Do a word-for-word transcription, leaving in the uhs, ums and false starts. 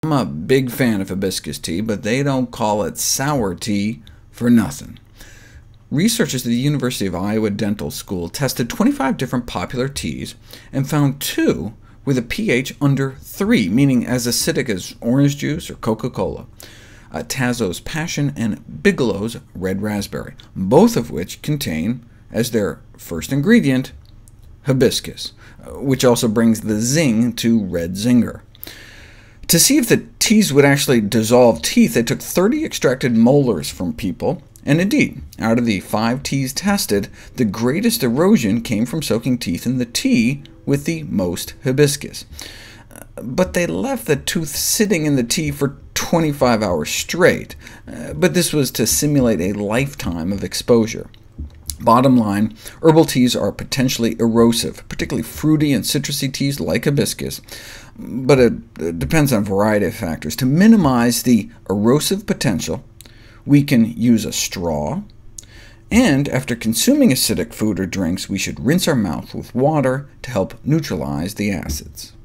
I'm a big fan of hibiscus tea, but they don't call it sour tea for nothing. Researchers at the University of Iowa Dental School tested twenty-five different popular teas and found two with a pH under three, meaning as acidic as orange juice or Coca-Cola, uh, Tazo's Passion and Bigelow's Red Raspberry, both of which contain, as their first ingredient, hibiscus, which also brings the zing to Red Zinger. To see if the teas would actually dissolve teeth, they took thirty extracted molars from people, and indeed, out of the five teas tested, the greatest erosion came from soaking teeth in the tea with the most hibiscus. But they left the tooth sitting in the tea for twenty-five hours straight, uh, but this was to simulate a lifetime of exposure. Bottom line, herbal teas are potentially erosive, particularly fruity and citrusy teas like hibiscus, but it, it depends on a variety of factors. To minimize the erosive potential, we can use a straw, and after consuming acidic food or drinks, we should rinse our mouth with water to help neutralize the acids.